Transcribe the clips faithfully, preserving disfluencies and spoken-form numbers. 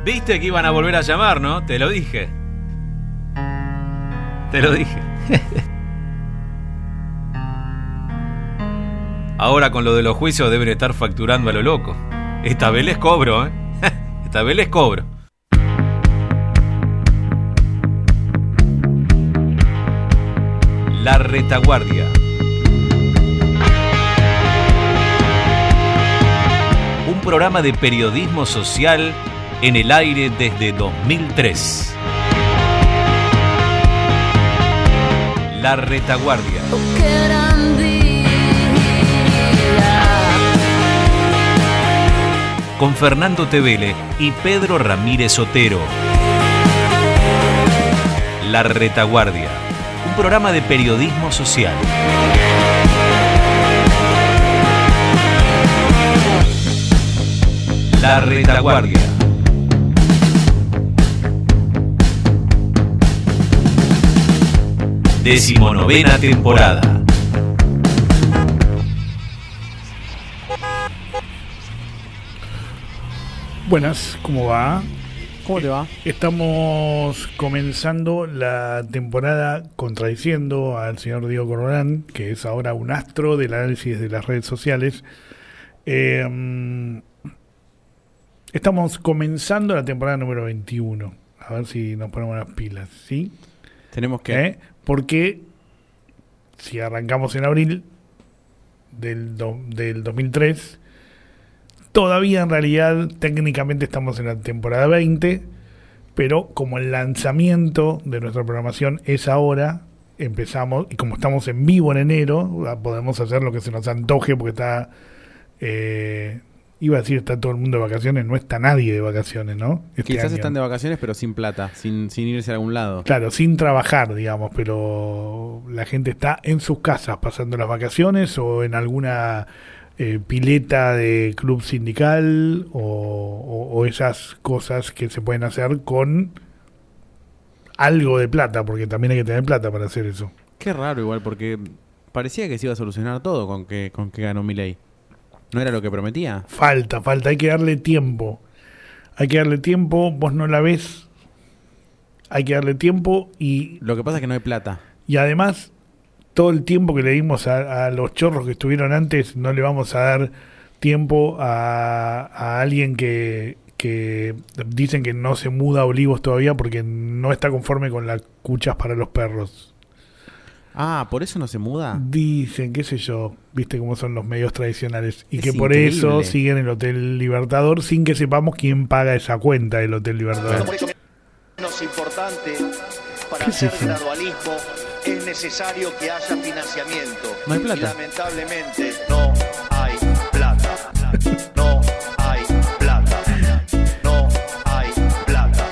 Viste que iban a volver a llamar, ¿no? Te lo dije. Te lo dije. Ahora con lo de los juicios deben estar facturando a lo loco. Esta vez les cobro, ¿eh? Esta vez les cobro. La Retaguardia. Un programa de periodismo social en el aire desde dos mil tres. La Retaguardia. Con Fernando Tevele y Pedro Ramírez Otero. La Retaguardia. Un programa de periodismo social. La Retaguardia. Decimonovena temporada. Buenas, ¿cómo va? ¿Cómo te va? Estamos comenzando la temporada contradiciendo al señor Diego Corbalán, que es ahora un astro del análisis de las redes sociales. Eh, estamos comenzando la temporada número veintiuno. A ver si nos ponemos las pilas, ¿sí? Tenemos que... ¿Eh? Porque si arrancamos en abril del, do, del dos mil tres... Todavía en realidad técnicamente estamos en la temporada veinte, pero como el lanzamiento de nuestra programación es ahora, empezamos, y como estamos en vivo en enero, podemos hacer lo que se nos antoje porque está, eh, iba a decir está todo el mundo de vacaciones, no está nadie de vacaciones, ¿no? Este Quizás año. Están de vacaciones pero sin plata, sin, sin irse a algún lado. Claro, sin trabajar, digamos, pero la gente está en sus casas pasando las vacaciones o en alguna... Eh, pileta de club sindical o, o, o esas cosas que se pueden hacer con algo de plata, porque también hay que tener plata para hacer eso. Qué raro igual, porque parecía que se iba a solucionar todo con que, con que ganó Milei. ¿No era lo que prometía? Falta, falta, hay que darle tiempo. Hay que darle tiempo, vos no la ves. Hay que darle tiempo y... Lo que pasa es que no hay plata. Y además... todo el tiempo que le dimos a, a los chorros que estuvieron antes, no le vamos a dar tiempo a, a alguien que, que dicen que no se muda a Olivos todavía porque no está conforme con las cuchas para los perros. Ah, ¿por eso no se muda? Dicen, qué sé yo, viste cómo son los medios tradicionales. Y es que por increíble. eso siguen el Hotel Libertador sin que sepamos quién paga esa cuenta del Hotel Libertador. Por eso menos importante para ¿Qué es hacer eso? gradualismo es necesario que haya financiamiento. No hay plata. Y lamentablemente no hay plata. No hay plata. No hay plata.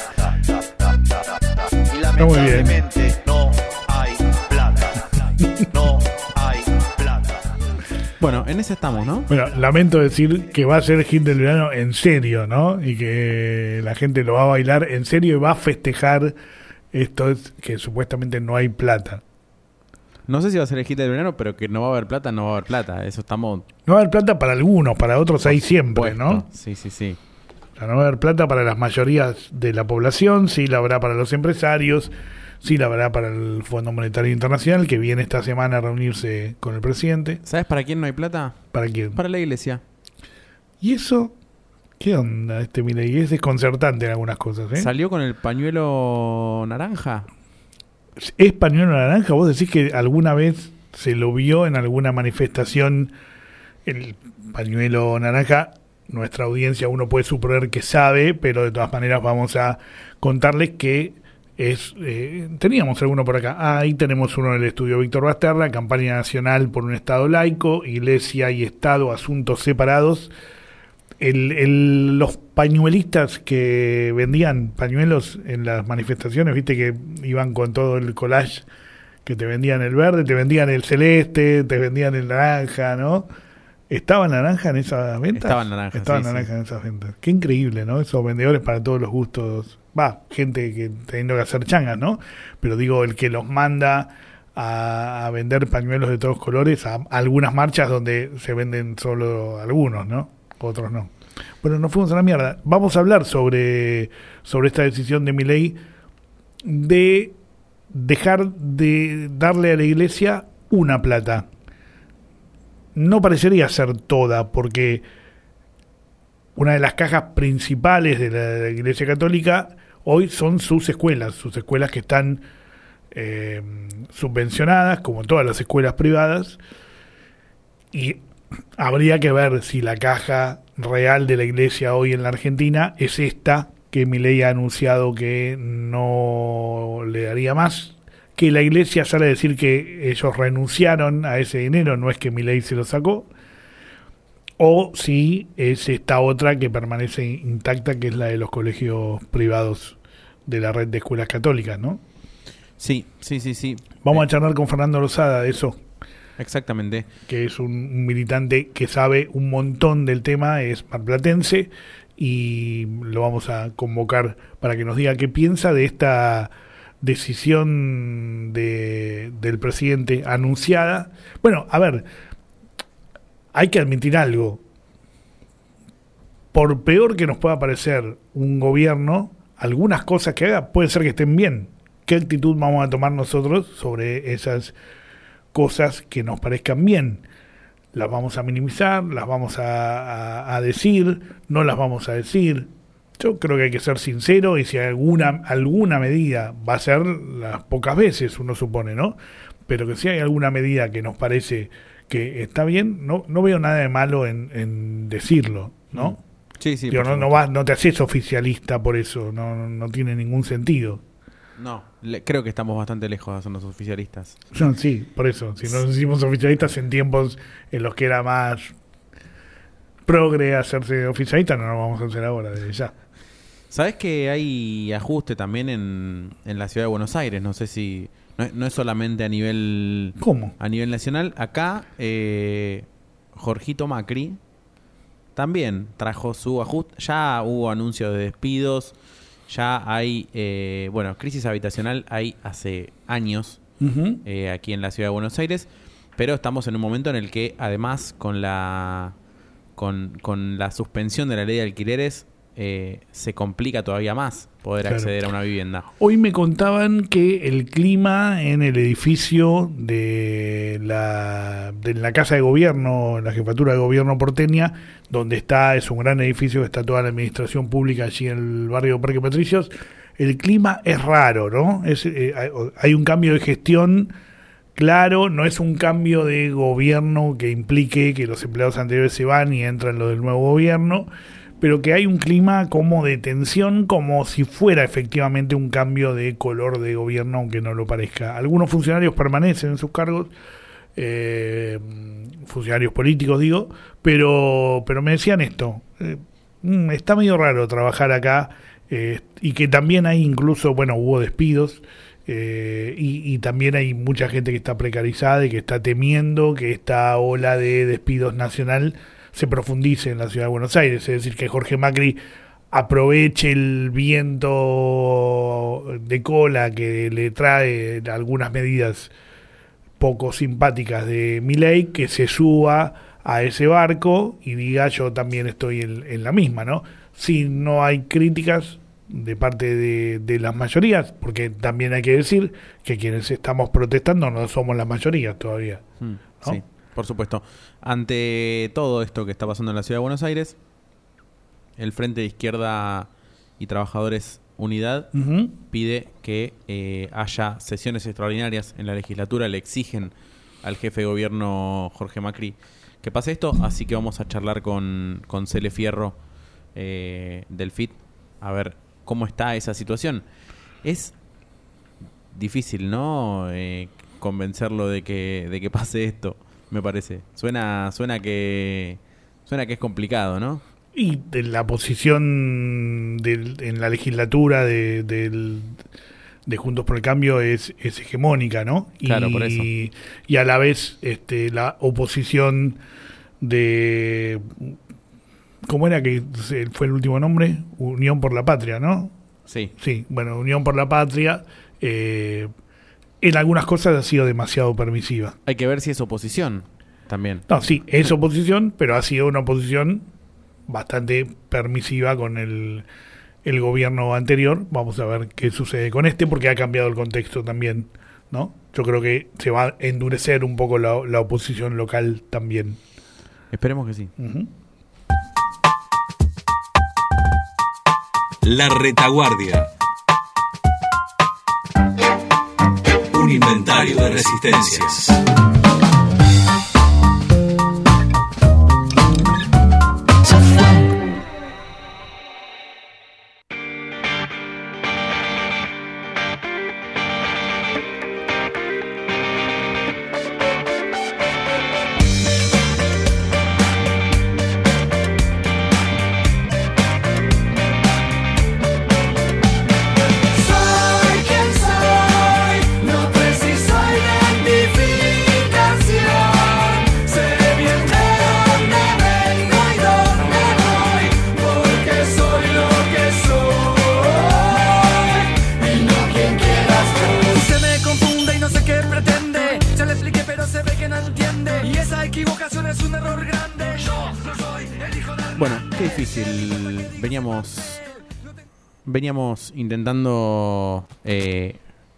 Y lamentablemente no hay plata. No hay plata. Bueno, en ese estamos, ¿no? Bueno, lamento decir que va a ser hit del verano en serio, ¿no? Y que la gente lo va a bailar en serio y va a festejar esto es que supuestamente no hay plata. No sé si va a ser el hit del verano, pero que no va a haber plata, no va a haber plata. Eso estamos... No va a haber plata para algunos, para otros hay siempre, puesto. ¿no? Sí, sí, sí. O sea, no va a haber plata para las mayorías de la población, sí la habrá para los empresarios, sí la habrá para el Fondo Monetario Internacional, que viene esta semana a reunirse con el presidente. ¿Sabes para quién no hay plata? ¿Para quién? Para la iglesia. ¿Y eso? ¿Qué onda este Milei? Es desconcertante en algunas cosas, ¿eh? ¿Salió con el pañuelo naranja? ¿Es pañuelo naranja? ¿Vos decís que alguna vez se lo vio en alguna manifestación el pañuelo naranja? Nuestra audiencia, uno puede suponer que sabe, pero de todas maneras vamos a contarles que es eh, teníamos alguno por acá. Ah, ahí tenemos uno en el estudio Víctor Basterra, campaña nacional por un Estado laico, Iglesia y Estado, asuntos separados. El, el, los pañuelistas que vendían pañuelos en las manifestaciones, viste que iban con todo el collage, que te vendían el verde, te vendían el celeste, te vendían el naranja, ¿no? ¿Estaba naranja en esas ventas? Estaba naranja, Estaba sí, naranja sí. en esas ventas. Qué increíble, ¿no? Esos vendedores para todos los gustos. Va, gente que teniendo que hacer changas, ¿no? Pero digo, el que los manda a, a vender pañuelos de todos colores a, a algunas marchas donde se venden solo algunos, ¿no? Otros no. Bueno, nos fuimos a la mierda. Vamos a hablar sobre, sobre esta decisión de Milei de dejar de darle a la iglesia una plata. No parecería ser toda, porque una de las cajas principales de la, de la Iglesia Católica hoy son sus escuelas, sus escuelas que están eh, subvencionadas, como todas las escuelas privadas, y habría que ver si la caja real de la Iglesia hoy en la Argentina es esta que Milei ha anunciado que no le daría más, que la Iglesia sale a decir que ellos renunciaron a ese dinero, no es que Milei se lo sacó, o si es esta otra que permanece intacta, que es la de los colegios privados de la red de escuelas católicas, ¿no? Sí, sí, sí, sí. Vamos eh, a charlar con Fernando Lozada de eso, Exactamente. que es un, un militante que sabe un montón del tema, es marplatense, y lo vamos a convocar para que nos diga qué piensa de esta decisión de, del presidente anunciada. Bueno, a ver, hay que admitir algo. Por peor que nos pueda parecer un gobierno, algunas cosas que haga puede ser que estén bien. ¿Qué actitud vamos a tomar nosotros sobre esas cosas que nos parezcan bien? ¿Las vamos a minimizar? ¿Las vamos a, a, a decir? ¿No las vamos a decir? Yo creo que hay que ser sincero, y si alguna alguna medida va a ser las pocas veces, uno supone, ¿no? Pero que si hay alguna medida que nos parece que está bien, no no veo nada de malo en, en decirlo, ¿no? Sí, sí. Digo, no, no, vas, no te haces oficialista por eso, no, no, no tiene ningún sentido. No, le, creo que estamos bastante lejos de hacernos oficialistas. No, sí, por eso. Si nos hicimos oficialistas en tiempos en los que era más progre hacerse oficialista, no lo vamos a hacer ahora, desde ya. ¿Sabés que hay ajuste también en, en la ciudad de Buenos Aires? No sé si... No, no es solamente a nivel... ¿Cómo? A nivel nacional. Acá, eh, Jorgito Macri también trajo su ajuste. Ya hubo anuncios de despidos. Ya hay... Eh, bueno, crisis habitacional hay hace años uh-huh. eh, aquí en la ciudad de Buenos Aires. Pero estamos en un momento en el que, además, con la, con, con la suspensión de la ley de alquileres... Eh, se complica todavía más poder claro. acceder a una vivienda. Hoy me contaban que el clima en el edificio de la, de la Casa de Gobierno, la Jefatura de Gobierno porteña, donde está, es un gran edificio que está toda la administración pública allí en el barrio Parque Patricios, el clima es raro, ¿no? Es, eh, hay un cambio de gestión claro, no es un cambio de gobierno que implique que los empleados anteriores se van y entran los del nuevo gobierno, pero que hay un clima como de tensión, como si fuera efectivamente un cambio de color de gobierno, aunque no lo parezca. Algunos funcionarios permanecen en sus cargos, eh, funcionarios políticos digo, pero pero me decían esto, eh, está medio raro trabajar acá, eh, y que también hay incluso, bueno, hubo despidos, eh, y, y también hay mucha gente que está precarizada y que está temiendo que esta ola de despidos nacional se profundice en la ciudad de Buenos Aires, es decir, que Jorge Macri aproveche el viento de cola que le trae algunas medidas poco simpáticas de Milei, que se suba a ese barco y diga yo también estoy en, en la misma, ¿no? Si no hay críticas de parte de, de las mayorías, porque también hay que decir que quienes estamos protestando no somos las mayorías todavía, mm, ¿no? Sí. Por supuesto. Ante todo esto que está pasando en la Ciudad de Buenos Aires, el Frente de Izquierda y Trabajadores Unidad uh-huh. pide que eh, haya sesiones extraordinarias en la legislatura. Le exigen al jefe de gobierno Jorge Macri que pase esto. Así que vamos a charlar con, con Cele Fierro eh, del F I T a ver cómo está esa situación. Es difícil, ¿no? Eh, convencerlo de que, de que pase esto. Me parece. Suena suena que suena que es complicado, ¿no? Y de la posición del, en la legislatura de, del, de Juntos por el Cambio es, es hegemónica, ¿no? Claro, y, por eso. Y a la vez este, la oposición de... ¿Cómo era que fue el último nombre? Unión por la Patria, ¿no? Sí. Sí, bueno, Unión por la Patria... Eh, en algunas cosas ha sido demasiado permisiva. Hay que ver si es oposición también. No, sí, es oposición, pero ha sido una oposición bastante permisiva con el, el gobierno anterior. Vamos a ver qué sucede con este, porque ha cambiado el contexto también, ¿no? Yo creo que se va a endurecer un poco la, la oposición local también. Esperemos que sí. Uh-huh. La retaguardia. Un inventario de resistencias. Veníamos intentando eh,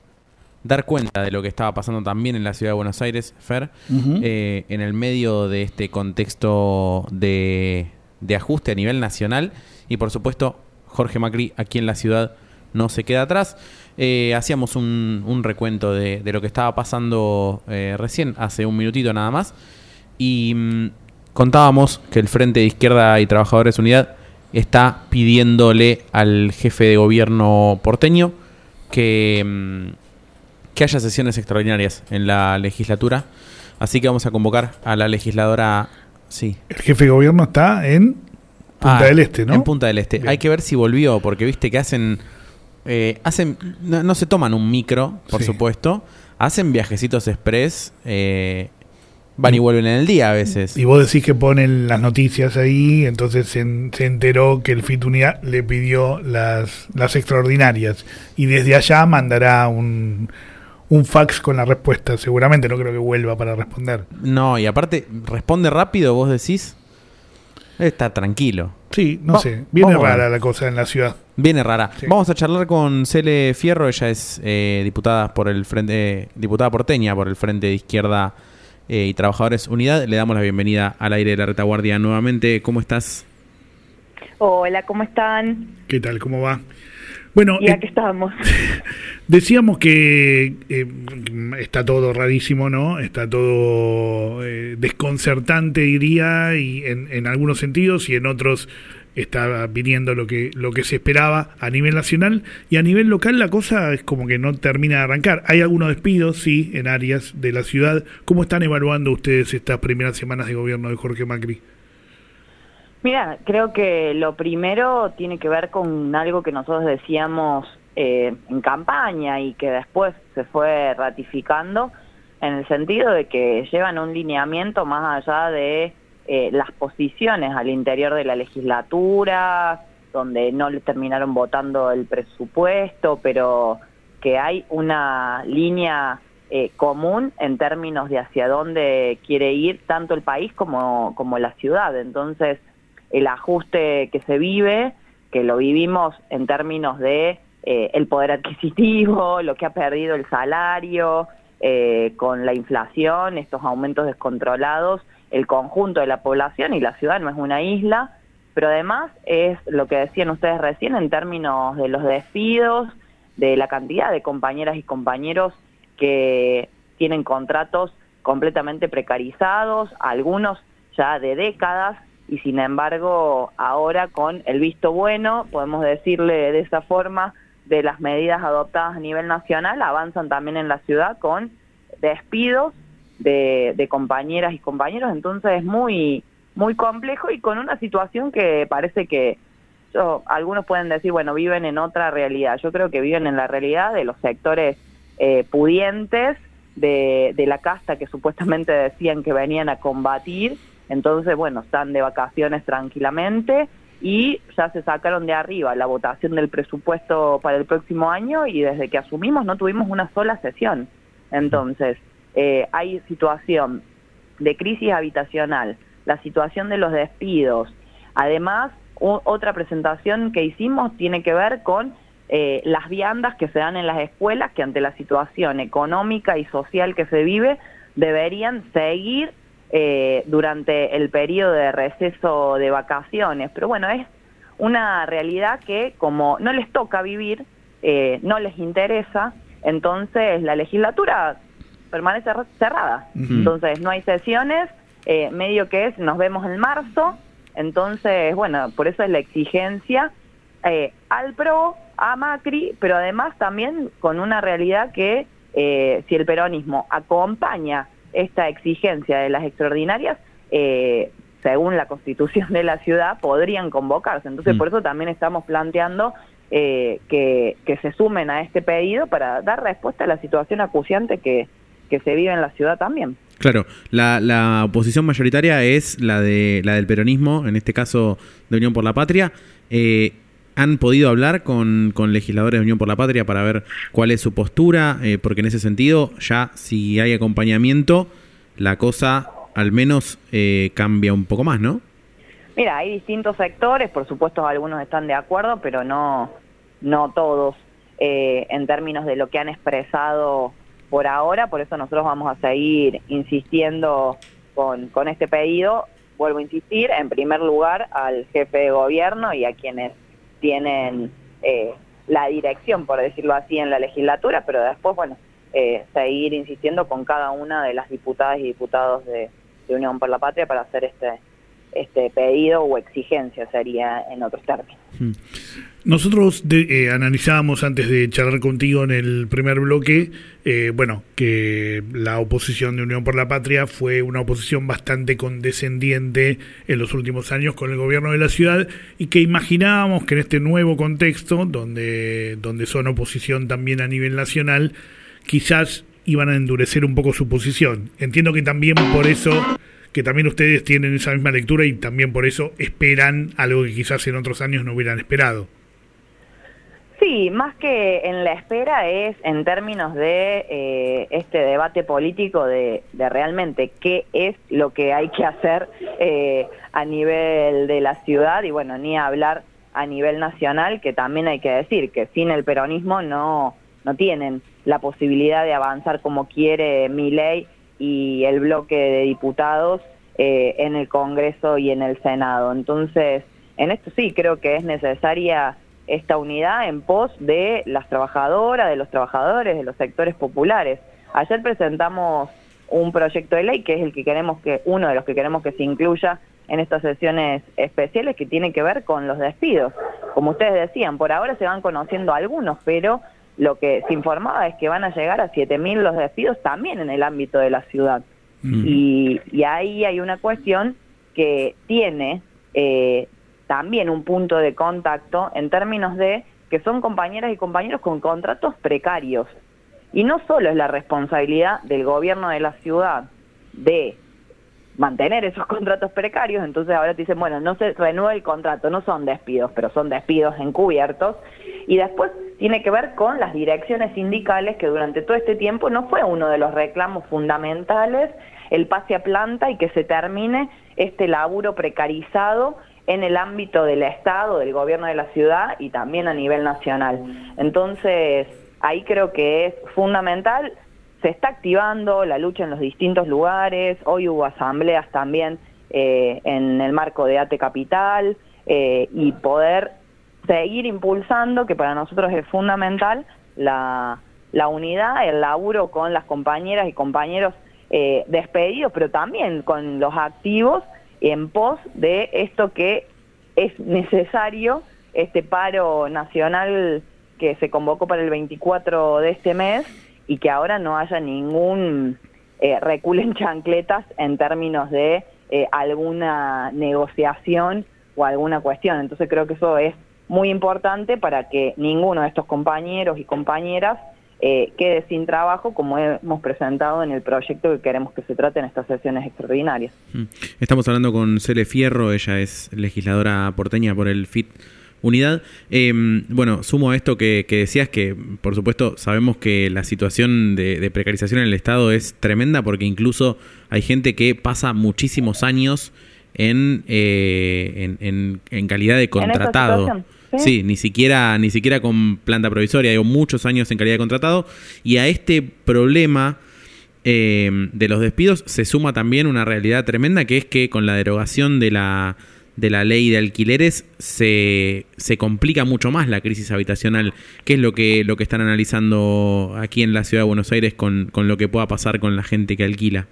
dar cuenta de lo que estaba pasando también en la ciudad de Buenos Aires, Fer, uh-huh. eh, en el medio de este contexto de, de ajuste a nivel nacional, y por supuesto Jorge Macri aquí en la ciudad no se queda atrás. Eh, hacíamos un, un recuento de, de lo que estaba pasando eh, recién, hace un minutito nada más, y mmm, contábamos que el Frente de Izquierda y Trabajadores Unidad está pidiéndole al jefe de gobierno porteño que, que haya sesiones extraordinarias en la legislatura. Así que vamos a convocar a la legisladora. Sí. El jefe de gobierno está en Punta ah, del Este, ¿no? En Punta del Este. Bien. Hay que ver si volvió, porque viste que hacen... Eh, hacen no, no se toman un micro, por sí. supuesto. Hacen viajecitos express... Eh, van y vuelven en el día a veces. Y vos decís que ponen las noticias ahí, entonces se, se enteró que el F I T Unidad le pidió las, las extraordinarias. Y desde allá mandará un, un fax con la respuesta. Seguramente no creo que vuelva para responder. No, y aparte, responde rápido, vos decís. Está tranquilo. Sí, no Va, sé. Viene rara la cosa en la ciudad. Viene rara. Sí. Vamos a charlar con Cele Fierro. Ella es eh, diputada por el frente, diputada porteña por el Frente de Izquierda Eh, y Trabajadores Unidad. Le damos la bienvenida al aire de la retaguardia nuevamente. ¿Cómo estás? Hola, ¿cómo están? ¿Qué tal? ¿Cómo va? Bueno, y eh, aquí estamos. Decíamos que eh, está todo rarísimo, ¿no? Está todo eh, desconcertante, diría, y en, en algunos sentidos, y en otros está viniendo lo que lo que se esperaba a nivel nacional, y a nivel local la cosa es como que no termina de arrancar. Hay algunos despidos, sí, en áreas de la ciudad. ¿Cómo están evaluando ustedes estas primeras semanas de gobierno de Jorge Macri? Mira, creo que lo primero tiene que ver con algo que nosotros decíamos eh, en campaña y que después se fue ratificando, en el sentido de que llevan un lineamiento más allá de Eh, las posiciones al interior de la legislatura, donde no le terminaron votando el presupuesto, pero que hay una línea eh, común en términos de hacia dónde quiere ir tanto el país como, como la ciudad. Entonces, el ajuste que se vive, que lo vivimos en términos de eh, el poder adquisitivo, lo que ha perdido el salario, eh, con la inflación, estos aumentos descontrolados, el conjunto de la población, y la ciudad no es una isla, pero además es lo que decían ustedes recién en términos de los despidos, de la cantidad de compañeras y compañeros que tienen contratos completamente precarizados, algunos ya de décadas, y sin embargo ahora con el visto bueno, podemos decirle de esa forma, de las medidas adoptadas a nivel nacional, avanzan también en la ciudad con despidos De, de compañeras y compañeros. Entonces es muy muy complejo y con una situación que parece que yo, algunos pueden decir, bueno, viven en otra realidad. Yo creo que viven en la realidad de los sectores eh, pudientes de, de la casta que supuestamente decían que venían a combatir. Entonces, bueno, están de vacaciones tranquilamente y ya se sacaron de arriba la votación del presupuesto para el próximo año, y desde que asumimos no tuvimos una sola sesión. Entonces Eh, hay situación de crisis habitacional, la situación de los despidos, Además, u- otra presentación que hicimos tiene que ver con eh, las viandas que se dan en las escuelas, que ante la situación económica y social que se vive, deberían seguir eh, durante el periodo de receso de vacaciones. Pero bueno, es una realidad que como no les toca vivir, eh, no les interesa, entonces la legislatura permanece cerrada. Uh-huh. Entonces no hay sesiones, eh, medio que es, nos vemos en marzo, entonces bueno, por eso es la exigencia eh, al P R O, a Macri, pero además también con una realidad que eh, si el peronismo acompaña esta exigencia de las extraordinarias, eh, según la Constitución de la ciudad, podrían convocarse. Entonces, mm. por eso también estamos planteando eh, que, que se sumen a este pedido para dar respuesta a la situación acuciante que, que se vive en la ciudad también. Claro, la, la oposición mayoritaria es la de la del peronismo, en este caso de Unión por la Patria. Eh, ¿Han podido hablar con, con legisladores de Unión por la Patria para ver cuál es su postura? Eh, porque en ese sentido, ya si hay acompañamiento, la cosa al menos eh, cambia un poco más, ¿no? Mira, hay distintos sectores, por supuesto algunos están de acuerdo, pero no, no todos eh, en términos de lo que han expresado por ahora, por eso nosotros vamos a seguir insistiendo con, con este pedido. Vuelvo a insistir, en primer lugar, al jefe de gobierno y a quienes tienen eh, la dirección, por decirlo así, en la legislatura, pero después, bueno, eh, seguir insistiendo con cada una de las diputadas y diputados de de Unión por la Patria para hacer este este pedido o exigencia, sería en otros términos. Nosotros de, eh, analizábamos antes de charlar contigo en el primer bloque, eh, bueno, que la oposición de Unión por la Patria fue una oposición bastante condescendiente en los últimos años con el gobierno de la ciudad y que imaginábamos que en este nuevo contexto, donde, donde son oposición también a nivel nacional, quizás iban a endurecer un poco su posición. Entiendo que también por eso, que también ustedes tienen esa misma lectura y también por eso esperan algo que quizás en otros años no hubieran esperado. Sí, más que en la espera es en términos de eh, este debate político de, de realmente qué es lo que hay que hacer eh, a nivel de la ciudad y bueno, ni hablar a nivel nacional, que también hay que decir que sin el peronismo no, no tienen la posibilidad de avanzar como quiere Milei y el bloque de diputados eh, en el Congreso y en el Senado. Entonces, en esto sí creo que es necesaria esta unidad en pos de las trabajadoras, de los trabajadores, de los sectores populares. Ayer presentamos un proyecto de ley que es el que queremos que, uno de los que queremos que se incluya en estas sesiones especiales, que tiene que ver con los despidos. Como ustedes decían, por ahora se van conociendo algunos, pero lo que se informaba es que van a llegar a siete mil los despidos también en el ámbito de la ciudad. Mm. Y, y ahí hay una cuestión que tiene eh, también un punto de contacto en términos de que son compañeras y compañeros con contratos precarios. Y no solo es la responsabilidad del gobierno de la ciudad de mantener esos contratos precarios, entonces ahora te dicen, bueno, no se renueva el contrato, no son despidos, pero son despidos encubiertos, y después tiene que ver con las direcciones sindicales, que durante todo este tiempo no fue uno de los reclamos fundamentales el pase a planta y que se termine este laburo precarizado en el ámbito del Estado, del gobierno de la ciudad y también a nivel nacional. Entonces, ahí creo que es fundamental. Se está activando la lucha en los distintos lugares, hoy hubo asambleas también eh, en el marco de ATE Capital, eh, y poder seguir impulsando, que para nosotros es fundamental, la, la unidad, el laburo con las compañeras y compañeros eh, despedidos, pero también con los activos en pos de esto que es necesario, este paro nacional que se convocó para el veinticuatro de este mes, y que ahora no haya ningún eh, reculo en chancletas en términos de eh, alguna negociación o alguna cuestión. Entonces creo que eso es muy importante para que ninguno de estos compañeros y compañeras eh, quede sin trabajo, como hemos presentado en el proyecto que queremos que se trate en estas sesiones extraordinarias. Estamos hablando con Cele Fierro, ella es legisladora porteña por el F I T Unidad. Eh, bueno, sumo a esto que, que decías, que por supuesto sabemos que la situación de, de precarización en el Estado es tremenda, porque incluso hay gente que pasa muchísimos años en, eh, en, en, en calidad de contratado. ¿Sí? Sí, ni siquiera ni siquiera con planta provisoria, digo, muchos años en calidad de contratado. Y a este problema eh, de los despidos se suma también una realidad tremenda, que es que con la derogación de la de la ley de alquileres se, se complica mucho más la crisis habitacional. ¿Qué es lo que lo que están analizando aquí en la Ciudad de Buenos Aires con, con lo que pueda pasar con la gente que alquila?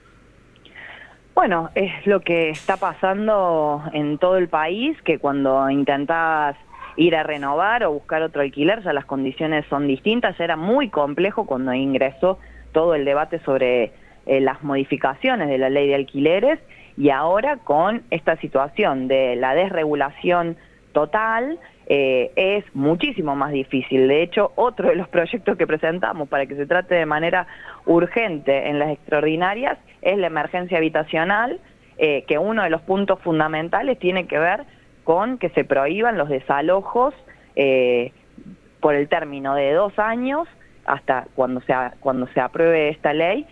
Bueno, es lo que está pasando en todo el país, que cuando intentás ir a renovar o buscar otro alquiler, ya las condiciones son distintas. Ya era muy complejo cuando ingresó todo el debate sobre eh, las modificaciones de la ley de alquileres, y ahora con esta situación de la desregulación total eh, es muchísimo más difícil. De hecho, otro de los proyectos que presentamos para que se trate de manera urgente en las extraordinarias es la emergencia habitacional, eh, que uno de los puntos fundamentales tiene que ver con que se prohíban los desalojos eh, por el término de dos años hasta cuando se, cuando se apruebe esta ley,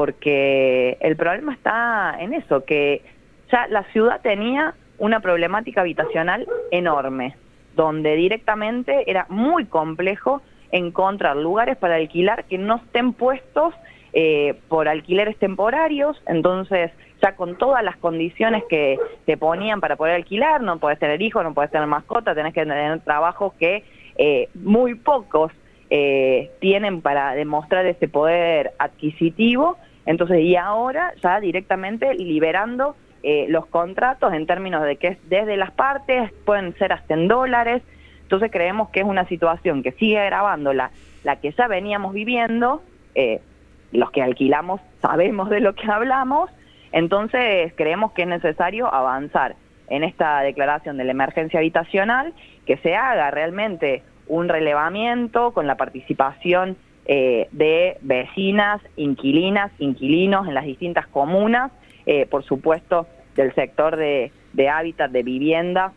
porque el problema está en eso, que ya la ciudad tenía una problemática habitacional enorme, donde directamente era muy complejo encontrar lugares para alquilar que no estén puestos eh, por alquileres temporarios. Entonces, ya con todas las condiciones que te ponían para poder alquilar, no podés tener hijos, no podés tener mascota, tenés que tener trabajos que eh, muy pocos eh, tienen para demostrar ese poder adquisitivo. Entonces, y ahora ya directamente liberando eh, los contratos en términos de que es desde las partes, pueden ser hasta en dólares. Entonces creemos que es una situación que sigue agravando la, la que ya veníamos viviendo. Eh, los que alquilamos sabemos de lo que hablamos. Entonces creemos que es necesario avanzar en esta declaración de la emergencia habitacional, que se haga realmente un relevamiento con la participación eh, de vecinas, inquilinas, inquilinos en las distintas comunas, eh, por supuesto del sector de, de hábitat, de vivienda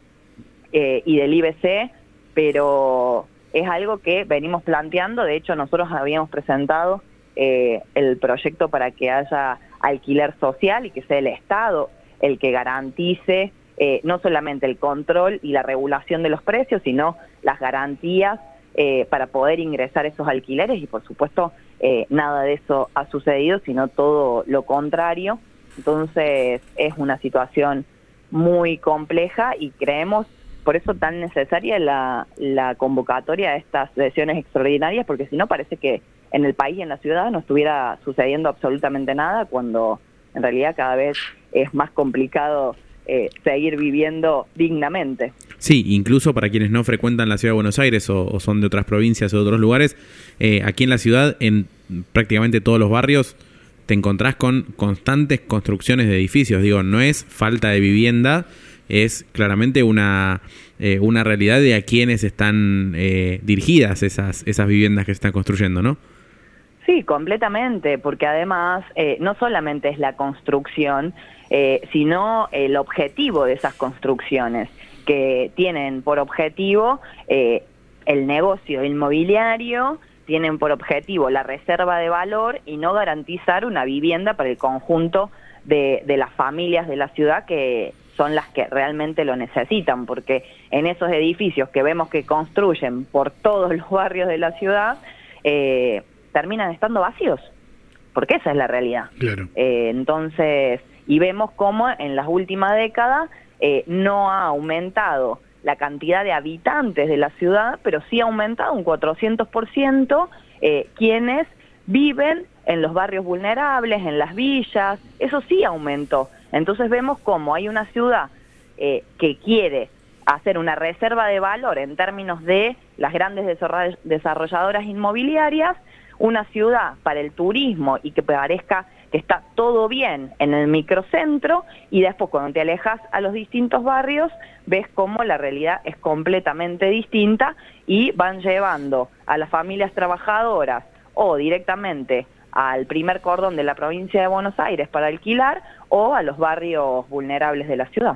eh, y del I B C, pero es algo que venimos planteando. De hecho, nosotros habíamos presentado eh, el proyecto para que haya alquiler social y que sea el Estado el que garantice eh, no solamente el control y la regulación de los precios, sino las garantías eh, para poder ingresar esos alquileres, y por supuesto eh, nada de eso ha sucedido, sino todo lo contrario. Entonces es una situación muy compleja y creemos por eso tan necesaria la, la convocatoria de estas sesiones extraordinarias, porque si no parece que en el país y en la ciudad no estuviera sucediendo absolutamente nada, cuando en realidad cada vez es más complicado eh, seguir viviendo dignamente. Sí, incluso para quienes no frecuentan la Ciudad de Buenos Aires o, o son de otras provincias o de otros lugares, eh, aquí en la ciudad, en prácticamente todos los barrios, te encontrás con constantes construcciones de edificios. Digo, no es falta de vivienda, es claramente una eh, una realidad de a quienes están eh, dirigidas esas esas viviendas que se están construyendo, ¿no? Sí, completamente, porque además eh, no solamente es la construcción, eh, sino el objetivo de esas construcciones, que tienen por objetivo eh, el negocio inmobiliario, tienen por objetivo la reserva de valor y no garantizar una vivienda para el conjunto de, de las familias de la ciudad, que son las que realmente lo necesitan, porque en esos edificios que vemos que construyen por todos los barrios de la ciudad, eh, terminan estando vacíos, porque esa es la realidad. Claro. Eh, entonces, y vemos cómo en las últimas décadas eh, no ha aumentado la cantidad de habitantes de la ciudad, pero sí ha aumentado un cuatrocientos por ciento eh, quienes viven en los barrios vulnerables, en las villas. Eso sí aumentó. Entonces vemos cómo hay una ciudad eh, que quiere hacer una reserva de valor en términos de las grandes desarrolladoras inmobiliarias, una ciudad para el turismo y que parezca que está todo bien en el microcentro, y después cuando te alejas a los distintos barrios ves cómo la realidad es completamente distinta y van llevando a las familias trabajadoras o directamente al primer cordón de la provincia de Buenos Aires para alquilar o a los barrios vulnerables de la ciudad.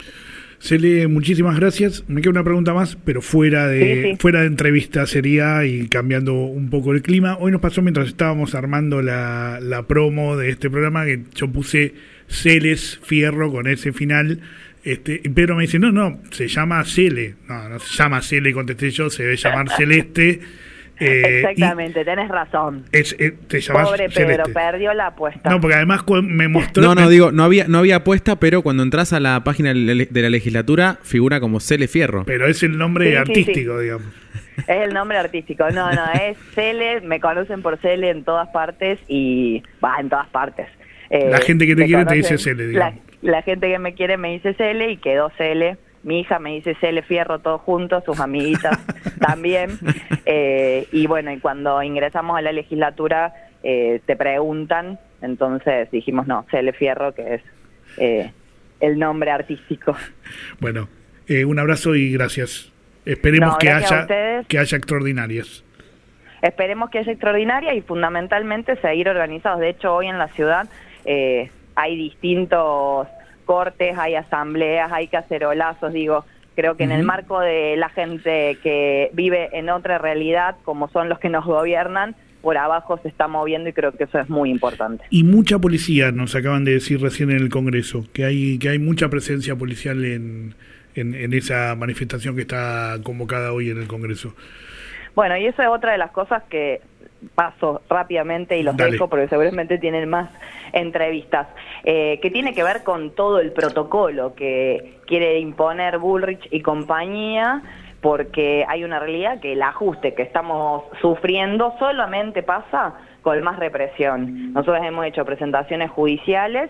Cele, muchísimas gracias. Me queda una pregunta más, pero fuera de sí, sí. fuera de entrevista sería, y cambiando un poco el clima. Hoy nos pasó mientras estábamos armando la, la promo de este programa, que yo puse Celes Fierro con ese final. Este, y Pedro me dice, no, no, se llama Cele. No, no se llama Cele, contesté yo, se debe llamar Celeste. Eh, Exactamente, tenés razón. Es, eh, te llamás Pobre Pedro, Celeste. Perdió la apuesta. No, porque además me mostró... No, no, me, digo, no había, no había apuesta, pero cuando entras a la página de la legislatura figura como Cele Fierro. Pero es el nombre Sí, artístico, sí, sí. digamos. Es el nombre artístico. No, no, es Cele. Me conocen por Cele en todas partes y... Va, en todas partes. Eh, La gente que te me quiere te conocen- dice Cele, digamos. La, la gente que me quiere me dice Cele y quedó Cele. Mi hija me dice Cele Fierro, todos juntos, sus amiguitas también. Eh, y bueno, y cuando ingresamos a la legislatura eh, te preguntan, entonces dijimos no, Cele Fierro, que es eh, el nombre artístico. Bueno, eh, un abrazo y gracias. Esperemos No, que gracias a haya ustedes. que haya extraordinarias. Esperemos que sea extraordinaria y fundamentalmente seguir organizados. De hecho, hoy en la ciudad eh, hay distintos cortes, hay asambleas, hay cacerolazos, digo, creo que en el marco de la gente que vive en otra realidad, como son los que nos gobiernan, por abajo se está moviendo y creo que eso es muy importante. Y mucha policía, nos acaban de decir recién en el Congreso, que hay que hay mucha presencia policial en, en, en esa manifestación que está convocada hoy en el Congreso. Bueno, y eso es otra de las cosas que paso rápidamente y los Dale. dejo porque seguramente tienen más entrevistas, eh, que tiene que ver con todo el protocolo que quiere imponer Bullrich y compañía, porque hay una realidad que el ajuste que estamos sufriendo solamente pasa con más represión. Nosotros hemos hecho presentaciones judiciales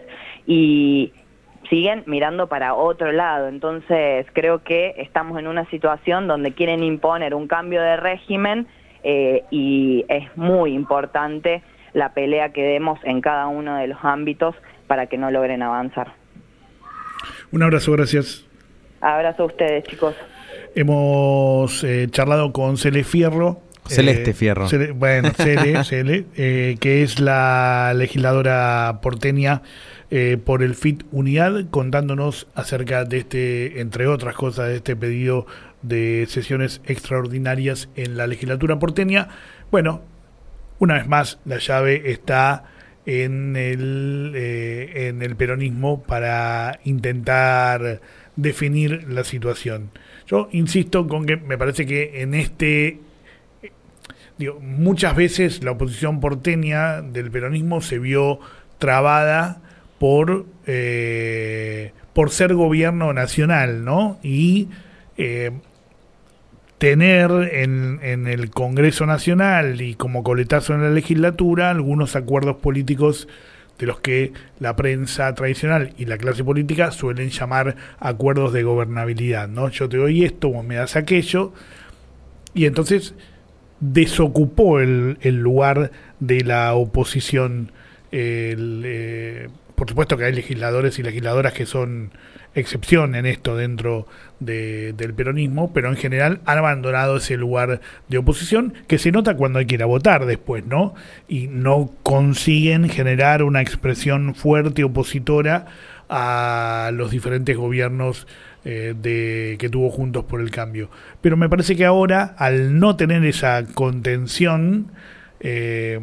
y siguen mirando para otro lado, entonces creo que estamos en una situación donde quieren imponer un cambio de régimen eh, y es muy importante la pelea que demos en cada uno de los ámbitos para que no logren avanzar. Un abrazo, gracias. Abrazo a ustedes, chicos. Hemos eh, charlado con Cele Fierro. Celeste eh, Fierro. Cele, bueno, Cele, Cele eh, que es la legisladora porteña eh, por el F I T Unidad, contándonos acerca de este, entre otras cosas, de este pedido de sesiones extraordinarias en la legislatura porteña. Bueno, una vez más, la llave está en el, eh, en el peronismo para intentar definir la situación. Yo insisto con que me parece que en este... Digo, muchas veces la oposición porteña del peronismo se vio trabada por eh, por ser gobierno nacional, ¿no? Y eh, tener en, en el Congreso Nacional y como coletazo en la legislatura algunos acuerdos políticos de los que la prensa tradicional y la clase política suelen llamar acuerdos de gobernabilidad, ¿no? Yo te doy esto, vos me das aquello, y entonces desocupó el, el lugar de la oposición. El, eh, por supuesto que hay legisladores y legisladoras que son excepción en esto dentro de, del peronismo, pero en general han abandonado ese lugar de oposición que se nota cuando hay que ir a votar después, ¿no? Y no consiguen generar una expresión fuerte opositora a los diferentes gobiernos eh, de que tuvo Juntos por el Cambio. Pero me parece que ahora, al no tener esa contención, eh,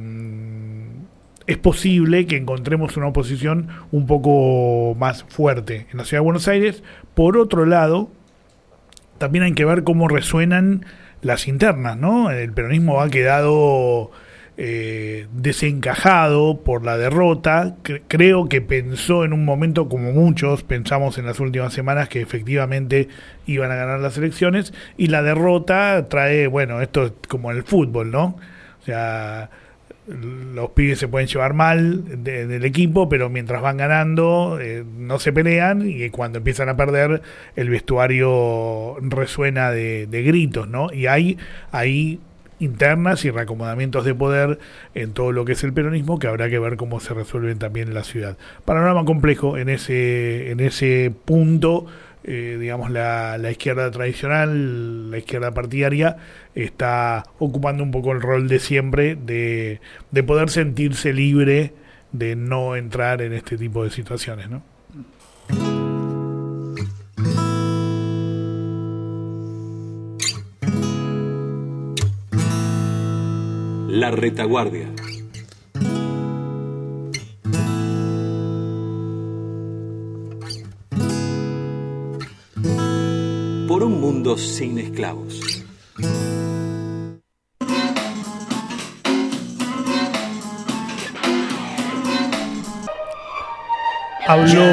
es posible que encontremos una oposición un poco más fuerte en la Ciudad de Buenos Aires. Por otro lado, también hay que ver cómo resuenan las internas, ¿no? El peronismo ha quedado eh, desencajado por la derrota. C- creo que pensó en un momento, como muchos pensamos en las últimas semanas, que efectivamente iban a ganar las elecciones, y la derrota trae, bueno, esto es como en el fútbol, ¿no? O sea, los pibes se pueden llevar mal de, del equipo, pero mientras van ganando eh, no se pelean, y cuando empiezan a perder el vestuario resuena de, de gritos, ¿no? Y hay hay internas y reacomodamientos de poder en todo lo que es el peronismo que habrá que ver cómo se resuelven también en la ciudad. Panorama complejo en ese en ese punto. Eh, digamos la, la izquierda tradicional, la izquierda partidaria, está ocupando un poco el rol de siempre de, de poder sentirse libre de no entrar en este tipo de situaciones, ¿no? La retaguardia. sin esclavos. Habló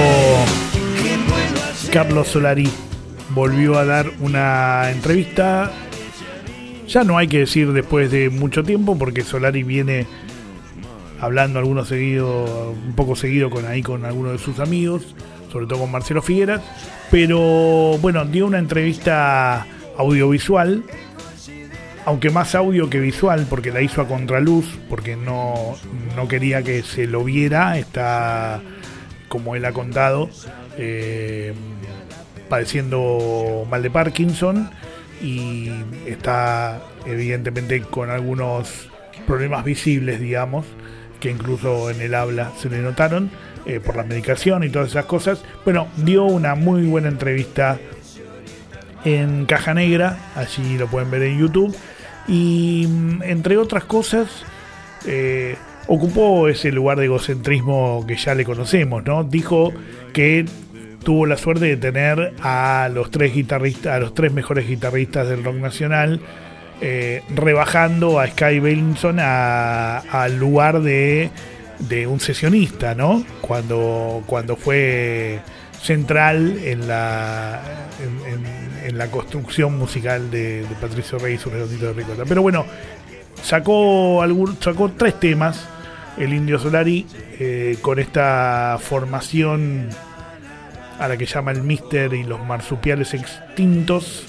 Carlos Solari, volvió a dar una entrevista. Ya no hay que decir después de mucho tiempo, porque Solari viene hablando algunos seguido, un poco seguido con ahí con algunos de sus amigos, sobre todo con Marcelo Figueras, pero bueno, dio una entrevista audiovisual, aunque más audio que visual, porque la hizo a contraluz, porque no, no quería que se lo viera. Está, como él ha contado, eh, padeciendo mal de Parkinson y está evidentemente con algunos problemas visibles, digamos, que incluso en el habla se le notaron eh, por la medicación y todas esas cosas. Bueno, dio una muy buena entrevista en Caja Negra, allí lo pueden ver en YouTube, y entre otras cosas eh, ocupó ese lugar de egocentrismo que ya le conocemos, ¿no? Dijo que tuvo la suerte de tener a los tres guitarristas, a los tres mejores guitarristas del rock nacional, eh, rebajando a Sky Bailinson al lugar de, de un sesionista, ¿no? Cuando, cuando fue central en la en, en, en la construcción musical de, de Patricio Rey y su Redondito de Ricota. Pero bueno, sacó algún, sacó tres temas el Indio Solari, eh, con esta formación a la que llama el Mister y los Marsupiales Extintos.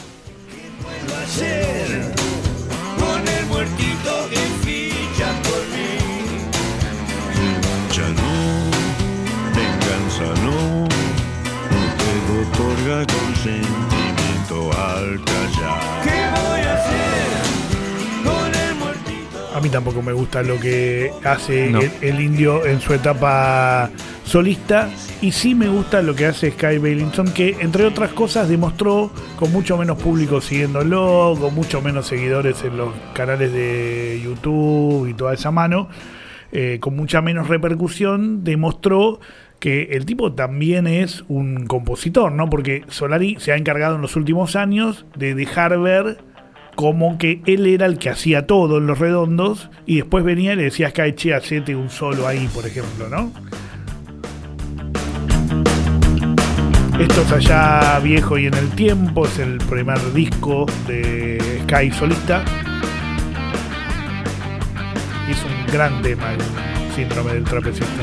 Con el muertito que ficha por mí. Ya no, venganza no, no te otorga consentimiento al callar. ¿Qué voy a hacer con el muertito? A mí tampoco me gusta lo que hace No. el, el Indio en su etapa solista, y sí me gusta lo que hace Sky Bailinson, que entre otras cosas demostró, con mucho menos público siguiéndolo, con mucho menos seguidores en los canales de YouTube y toda esa mano, eh, con mucha menos repercusión, demostró que el tipo también es un compositor, ¿no? Porque Solari se ha encargado en los últimos años de dejar ver como que él era el que hacía todo en Los Redondos, y después venía y le decía a Sky, che, hacete un solo ahí, por ejemplo, ¿no? Esto es Allá Viejo y en el Tiempo, es el primer disco de Sky solista. Hizo un gran tema, el Síndrome del Trapecista.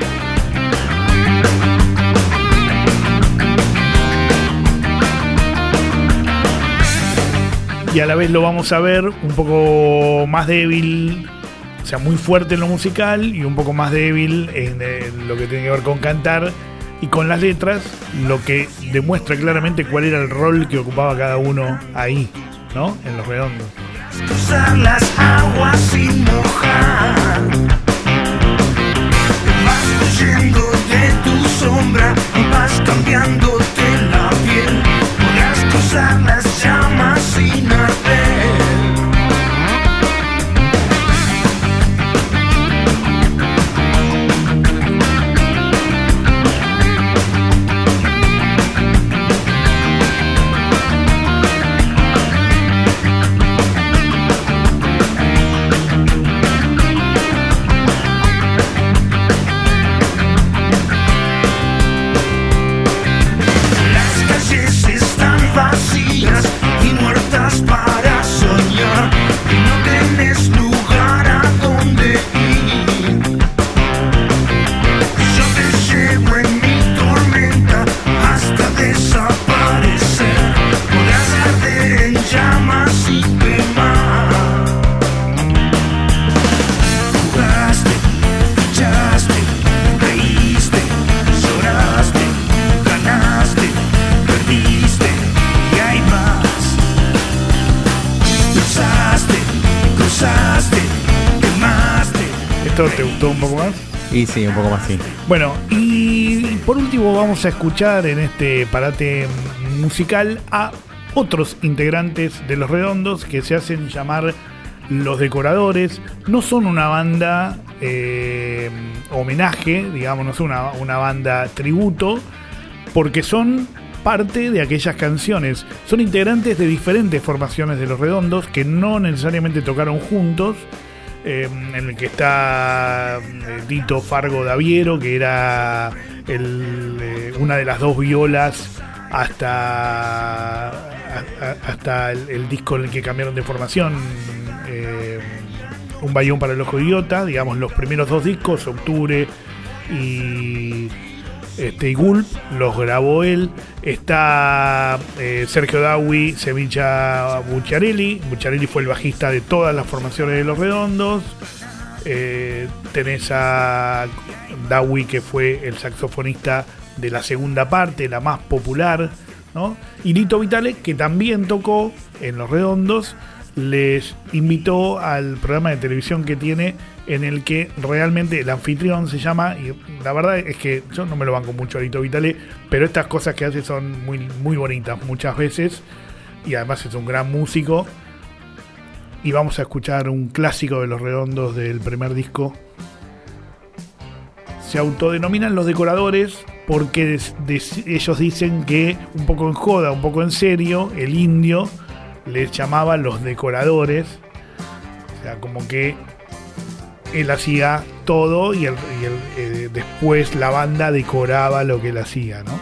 Y a la vez lo vamos a ver un poco más débil, o sea, muy fuerte en lo musical y un poco más débil en, en lo que tiene que ver con cantar y con las letras, lo que demuestra claramente cuál era el rol que ocupaba cada uno ahí, ¿no? En Los Redondos. Cruzar las aguas sin mojar. Vas huyendo de tu sombra, vas cambiándote la piel. Podrás cruzar las llamas sin arder. ¿Te gustó un poco más? Y sí, un poco más, sí. Bueno, y por último vamos a escuchar en este parate musical a otros integrantes de Los Redondos que se hacen llamar Los Decoradores. No son una banda eh, homenaje, digamos, no son una, una banda tributo, porque son parte de aquellas canciones. Son integrantes de diferentes formaciones de Los Redondos que no necesariamente tocaron juntos, eh, en el que está eh, Tito Fargo Daviero, que era el, eh, una de las dos violas hasta, a, a, hasta el, el disco en el que cambiaron de formación, eh, Un Bayón para el Ojo Idiota, digamos los primeros dos discos, Octubre y... Este, y Gulp, los grabó él. Está eh, Sergio Dawi, Sevilla Bucciarelli. Bucciarelli fue el bajista de todas las formaciones de Los Redondos. Eh, tenés a Dawi, que fue el saxofonista de la segunda parte, la más popular, ¿no? Y Lito Vitale, que también tocó en Los Redondos, les invitó al programa de televisión que tiene, en el que realmente el anfitrión se llama, y la verdad es que yo no me lo banco mucho a Lito Vitale, pero estas cosas que hace son muy, muy bonitas muchas veces, y además es un gran músico. Y vamos a escuchar un clásico de Los Redondos del primer disco. Se autodenominan Los Decoradores porque des, des, ellos dicen que, un poco en joda, un poco en serio, el Indio les llamaba Los Decoradores. O sea, como que él hacía todo y, el, y el, eh, después la banda decoraba lo que él hacía, ¿no?